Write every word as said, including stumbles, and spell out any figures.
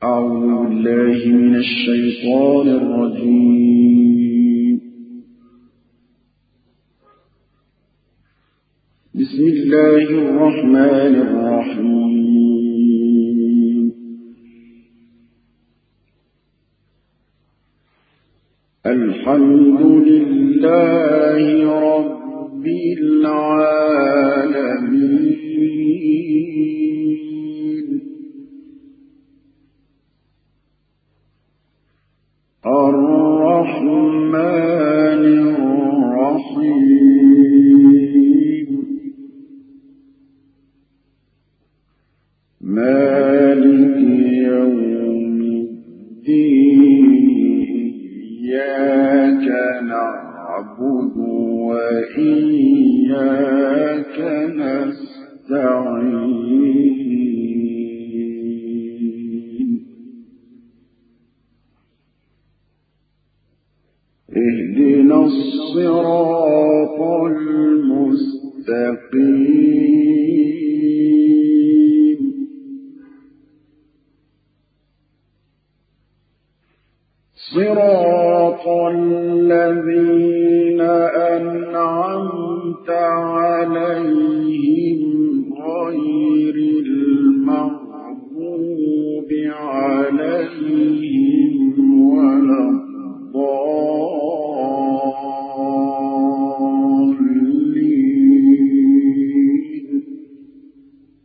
أعوذ بالله من الشيطان الرجيم. بسم الله الرحمن الرحيم. الحمد لله رب العالمين. الرحمن الرحيم. مالك يوم الدين. إياك نعبد وإياك نستعين. اهدنا الصراط المستقيم. صراط الذين أنعمت عليهم